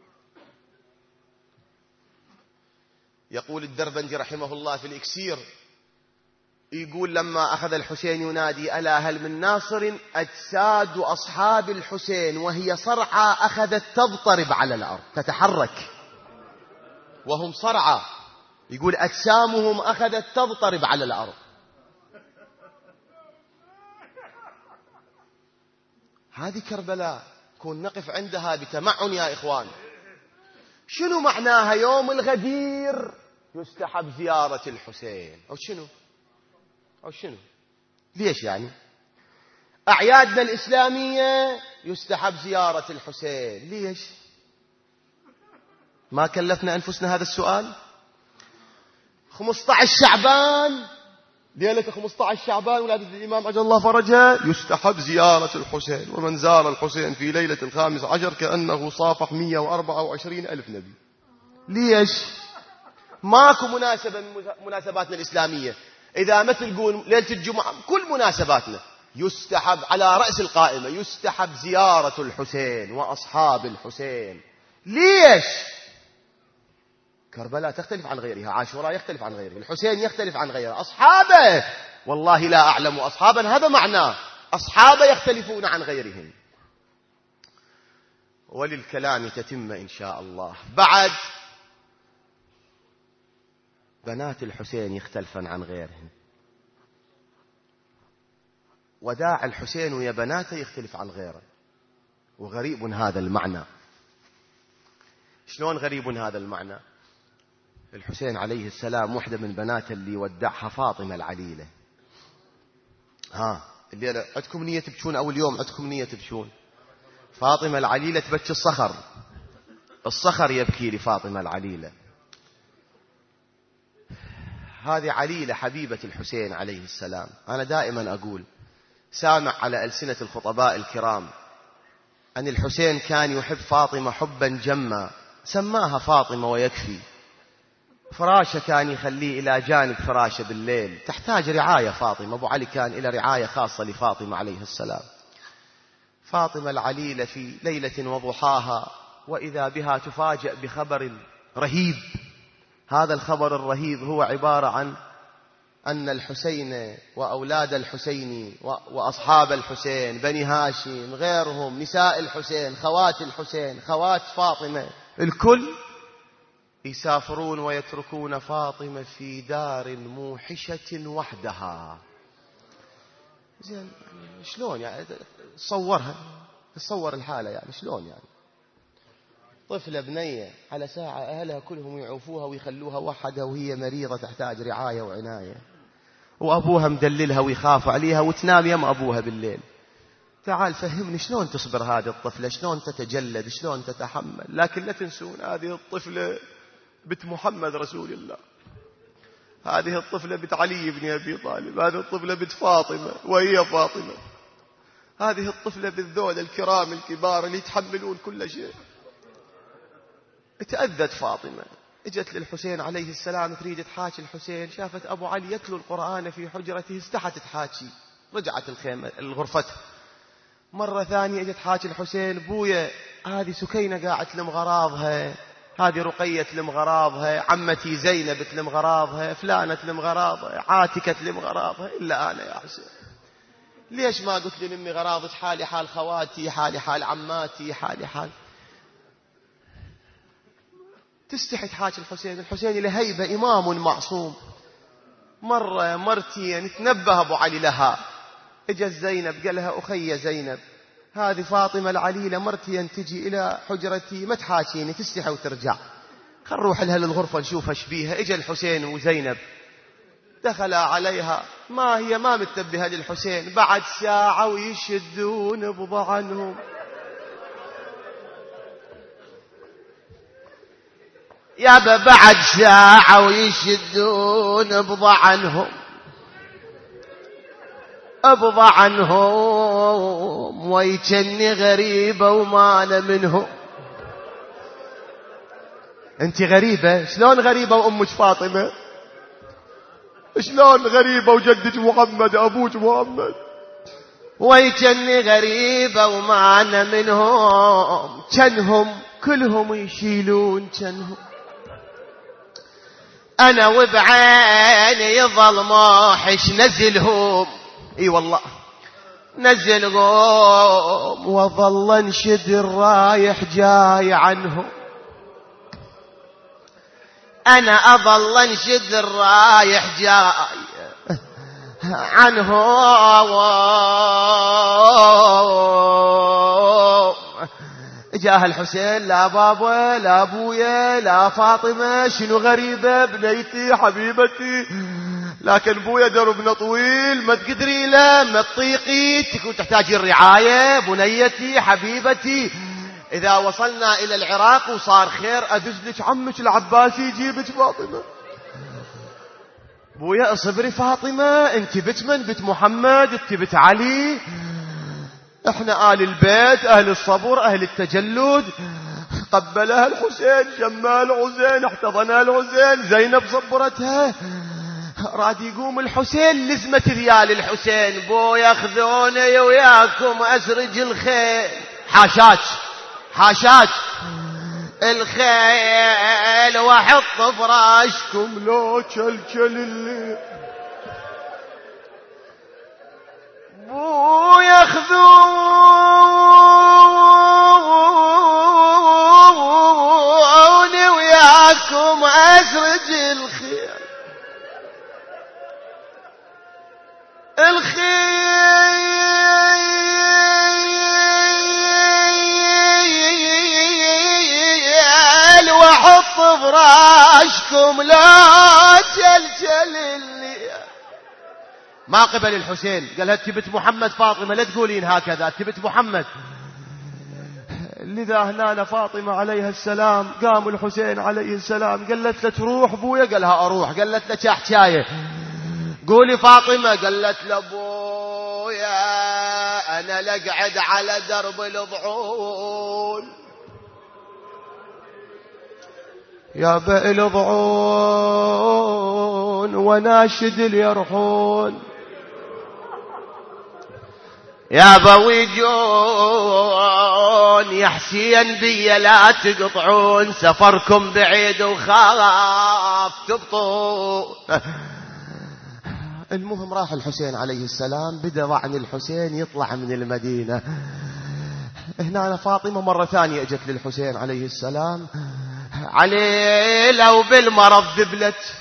يقول الدربندي رحمه الله في الإكسير، يقول لما أخذ الحسين ينادي ألا هل من ناصر، أجساد أصحاب الحسين وهي صرعى أخذت تضطرب على الأرض تتحرك وهم صرعى. يقول أجسامهم أخذت تضطرب على الأرض. هذه كربلاء كون نقف عندها بتمعن يا إخوان. شنو معناها يوم الغدير يستحب زيارة الحسين؟ أو شنو؟ أو شنو؟ ليش يعني؟ أعيادنا الإسلامية يستحب زيارة الحسين، ليش؟ ما كلفنا أنفسنا هذا السؤال؟ 15 شعبان، ليلة 15 شعبان ولادة الإمام عجل الله فرجه، يستحب زيارة الحسين، ومن زار الحسين في ليلة 15 كأنه صافح 124 ألف نبي. ليش؟ ماكو مناسبة من مناسباتنا الإسلامية إذا مثل قول ليلة الجمعة، كل مناسباتنا يستحب على رأس القائمة يستحب زيارة الحسين وأصحاب الحسين. ليش؟ كربلاء تختلف عن غيرها، عاشوراء يختلف عن غيره، الحسين يختلف عن غيره، أصحابه والله لا أعلم أصحابا، هذا معناه أصحابه يختلفون عن غيرهم. وللكلام تتم إن شاء الله. بعد بنات الحسين يختلفن عن غيرهم، وداع الحسين ويا بناته يختلف عن غيره، وغريب هذا المعنى. شلون غريب هذا المعنى؟ الحسين عليه السلام واحدة من بناته اللي ودعها فاطمة العليلة. اللي عندكم نية تبكون أول يوم، عندكم نية تبكون. فاطمة العليلة تبكي الصخر، الصخر يبكي لفاطمة العليلة. هذه عليلة حبيبة الحسين عليه السلام. أنا دائما أقول سامع على ألسنة الخطباء الكرام أن الحسين كان يحب فاطمة حبا جما، سماها فاطمة ويكفي. فراشه كان يخليه إلى جانب فراشه بالليل، تحتاج رعاية فاطمة. أبو علي كان إلى رعاية خاصة لفاطمة عليه السلام. فاطمة العليلة في ليلة وضحاها وإذا بها تفاجأ بخبر رهيب. هذا الخبر الرهيب هو عبارة عن أن الحسين وأولاد الحسين وأصحاب الحسين بني هاشم غيرهم، نساء الحسين، خوات الحسين، خوات فاطمة، الكل يسافرون ويتركون فاطمة في دار موحشة وحدها. زين يعني شلون يعني تصورها، تصور الحالة يعني شلون يعني طفلة بنية على ساعة أهلها كلهم يعوفوها ويخلوها وحدها وهي مريضة تحتاج رعاية وعناية، وأبوها مدللها ويخاف عليها وتنام يم أبوها بالليل. تعال فهمني شلون تصبر هذه الطفلة، شلون تتجلد، شلون تتحمل. لكن لا تنسون هذه الطفلة بنت محمد رسول الله، هذه الطفلة بنت علي بن أبي طالب، هذه الطفلة بنت فاطمة وهي فاطمة، هذه الطفلة بالذول الكرام الكبار اللي يتحملون كل شيء. تأذت فاطمة، اجت للحسين عليه السلام تريد تحاكي الحسين، شافت أبو علي يتلو القرآن في حجرته، استحت تحاكي، رجعت الخيمة الغرفتها. مرة ثانية اجت حاكي الحسين، بويا هذه سكينة قاعدة تلم غراضها، هذه رقية تلم غراضها، عمتي زينب تلم غراضها، فلانة تلم غراضها، عاتكة تلم غراضها، إلا أنا يا حسين. ليش ما قلت لي لمي غراضك؟ حالي حال خواتي، حالي حال عماتي، حالي حال. تستحي تحاكي الحسين، الحسين له هيبة، إمام معصوم. مرة مرتين تنبه أبو علي لها، اجت زينب قال لها أخي زينب هذه فاطمة العليلة مرتين تجي إلى حجرتي ما تحاكيني، تستحي وترجع، خل نروح لها للغرفة نشوفها شبيها. اجى الحسين وزينب دخل عليها، ما هي ما متنبهة للحسين، بعد ساعة ويشدون بضعنهم. يابا بعد ساعة ويشدون بضعنهم، أبضع عنهم ويجني غريبة وما أنا منهم. أنت غريبة؟ شلون غريبة وأمك فاطمة؟ شلون غريبة وجدك محمد أبوك محمد؟ ويجني غريبة وما أنا منهم، كنهم كلهم يشيلون كنهم، أنا وبعيني يظل موحش نزلهم. اي والله نزلهم وظل انشد الرايح جاي عنهم، انا اظل انشد الرايح جاي عنهم. جاه الحسين لا بابا لا ابويا لا فاطمة، شنو غريبة بنيتي حبيبتي، لكن بويا دربنا طويل ما تقدري له ما تطيقي، تكون تحتاجي الرعاية بنيتي حبيبتي. إذا وصلنا إلى العراق وصار خير أدزلك عمك العباسي يجيبك فاطمة. بويا اصبري فاطمة، انت بنت من؟ بنت محمد، انت بنت علي، احنا آل البيت، أهل الصبر، أهل التجلد. قبلها الحسين، جمال الحسين، احتضنها الحسين، زينب صبرتها. راد يقوم الحسين، لزمة ريال الحسين، بو ياخذوني وياكم أسرج الخيل. حاشاك حاشاك الخيل واحط فراشكم لو كلكل الليل. بو ياخذوني وياكم أسرج الخيل. الخيل وحط فراشكم لا تلجل اللي. ما قبل الحسين، قال انت بنت محمد فاطمة، لا تقولين هكذا، انت بنت محمد. لذا هنا فاطمة عليها السلام، قام الحسين عليه السلام قالت له تروح بويا؟ قالها اروح. قالت له حكاية، قولي فاطمة. قالت له بويا أنا لقعد على درب الضعون، يا بئ الضعون وناشد اليرحون، يا بوي جون يا حسين بي لا تقطعون، سفركم بعيد وخاف تبطون. المهم راح الحسين عليه السلام، بدأ ضعن الحسين يطلع من المدينة. هنا فاطمة مرة ثانية اجت للحسين عليه السلام، عليه لو بالمرض ذبلت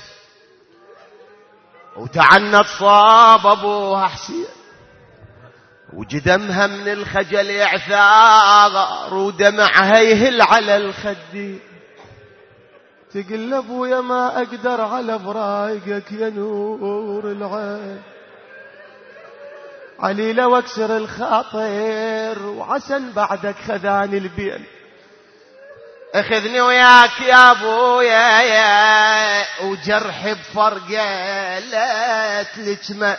وتعنت، صاب ابوها حسين وجدمها من الخجل يعثار ودمعها يهل على الخدين. تقل ابويا ما اقدر على فراقك يا نور العين، علي لو اكسر الخاطر وعسن بعدك خذاني البين. اخذني وياك يا ابويا يا وجرحي بفرقه لا تلجمه،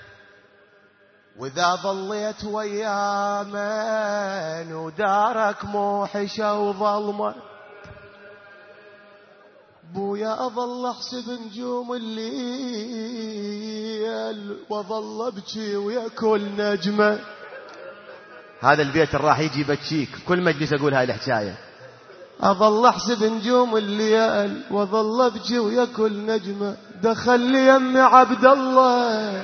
واذا ظليت ويا من ودارك موحشه وظلمه، بويا أظل أحسب نجوم الليل وظل أبكي ويا كل نجمة. هذا البيت راح يجي بكيك كل مجلس أقول هاي الحكاية. أظل أحسب نجوم الليل وظل أبكي ويا كل نجمة، دخل لي يمي عبد الله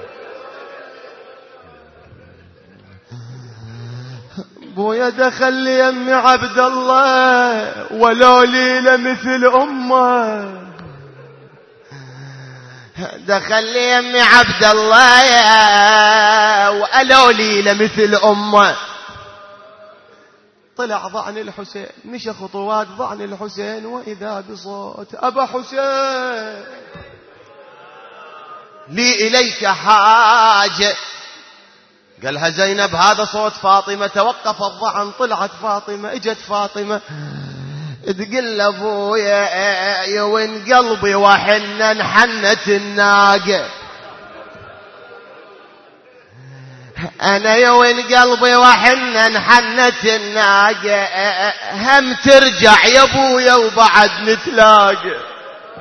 بويا، دخل لي يمي عبد الله ولو ليلة مثل أمه، دخل لي يمي عبد الله ولو ليلة مثل أمه. طلع ضعن الحسين، مشى خطوات ضعن الحسين، وإذا بصوت أبا حسين لي إليك حاجة. قالها زينب هذا صوت فاطمة. توقف الضعن، طلعت فاطمة، اجت فاطمة تقل ابويا يا وين قلبي وحنا حنت الناقة، انا يا وين قلبي وحنا حنت الناقة، هم ترجع يا ابويا وبعد نتلاقى.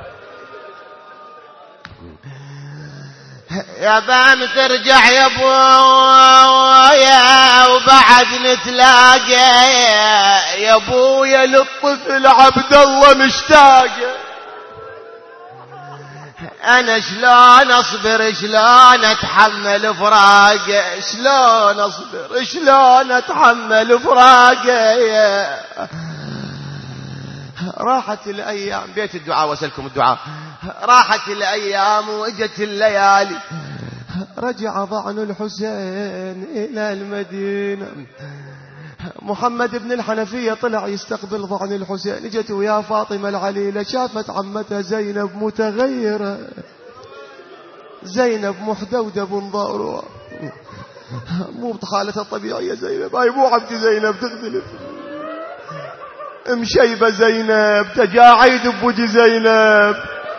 يا بام ترجع يا ابويا وبعد نتلاقى، يا ابويا للطفل عبد الله مشتاق، انا شلون اصبر شلون اتحمل فراق، شلون اصبر شلون اتحمل فراق. راحت الايام، بيت الدعاء واسألكم الدعاء. راحت الايام واجت الليالي، رجع ضعن الحسين الى المدينة. محمد بن الحنفية طلع يستقبل ضعن الحسين، اجت ويا فاطمة العليلة، شافت عمتها زينب متغيرة، زينب محدودة بنظارها، مو بحالتها الطبيعية زينب، هاي مو عمتي زينب تختلف. مشيبة زينب، تجاعيد بوجه زينب،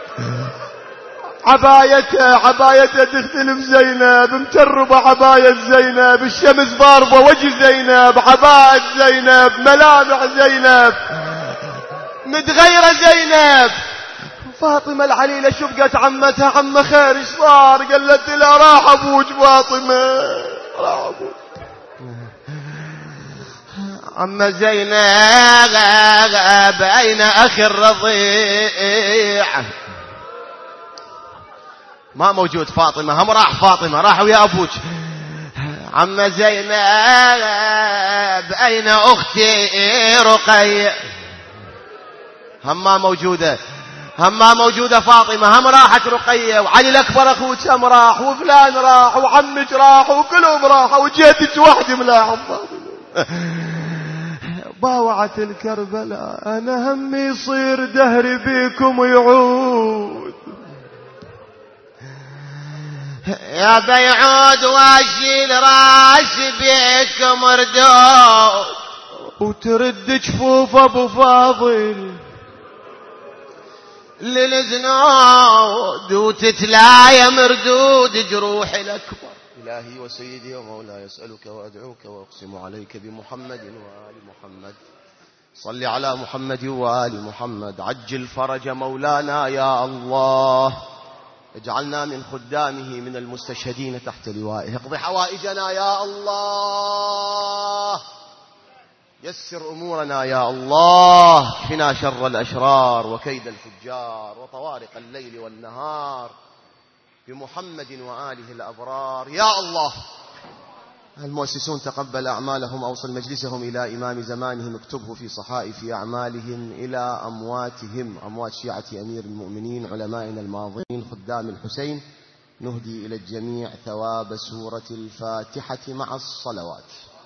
عبايتها تختلف زينب، متربة عباية زينب، الشمس ضاربة وجه زينب، عباية زينب، ملامح زينب، متغيرة زينب. فاطمة العليلة شفقت عمتها، عم خير ايش صار؟ قالت لها راح ابوج فاطمة، راح ابوج. عم زينب أين أخي الرضيع؟ ما موجود. فاطمة هم راح، فاطمة راح ويا أبوك. عم زينب أين أختي رقية؟ هم ما موجودة، هم ما موجودة فاطمة، هم راحت رقية، وعلي الأكبر أخوك هم راح، وفلان راح، وعمك راح، وكلهم راح، وجيتك وحدي ملاحظ. باوعت الكربلاء أنا همي يصير دهري بيكم يعود. يا بيعود واشيل راس بيكم ردود، وترد جفوف ابو فاضل للزنود، وتتلايم ردود جروح الأكبر. إلهي وسيدي ومولاي أسألك وأدعوك وأقسم عليك بمحمد وآل محمد، صل على محمد وآل محمد، عجل فرج مولانا يا الله، اجعلنا من خدامه من المستشهدين تحت لوائه، اقضي حوائجنا يا الله، يسر أمورنا يا الله، اكفنا شر الأشرار وكيد الفجار وطوارق الليل والنهار بمحمد وآله الأبرار يا الله. المؤسسون تقبل أعمالهم، أوصل مجلسهم إلى إمام زمانهم، اكتبه في صحائف أعمالهم إلى أمواتهم، أموات شيعة أمير المؤمنين علمائنا الماضين خدام الحسين. نهدي إلى الجميع ثواب سورة الفاتحة مع الصلوات.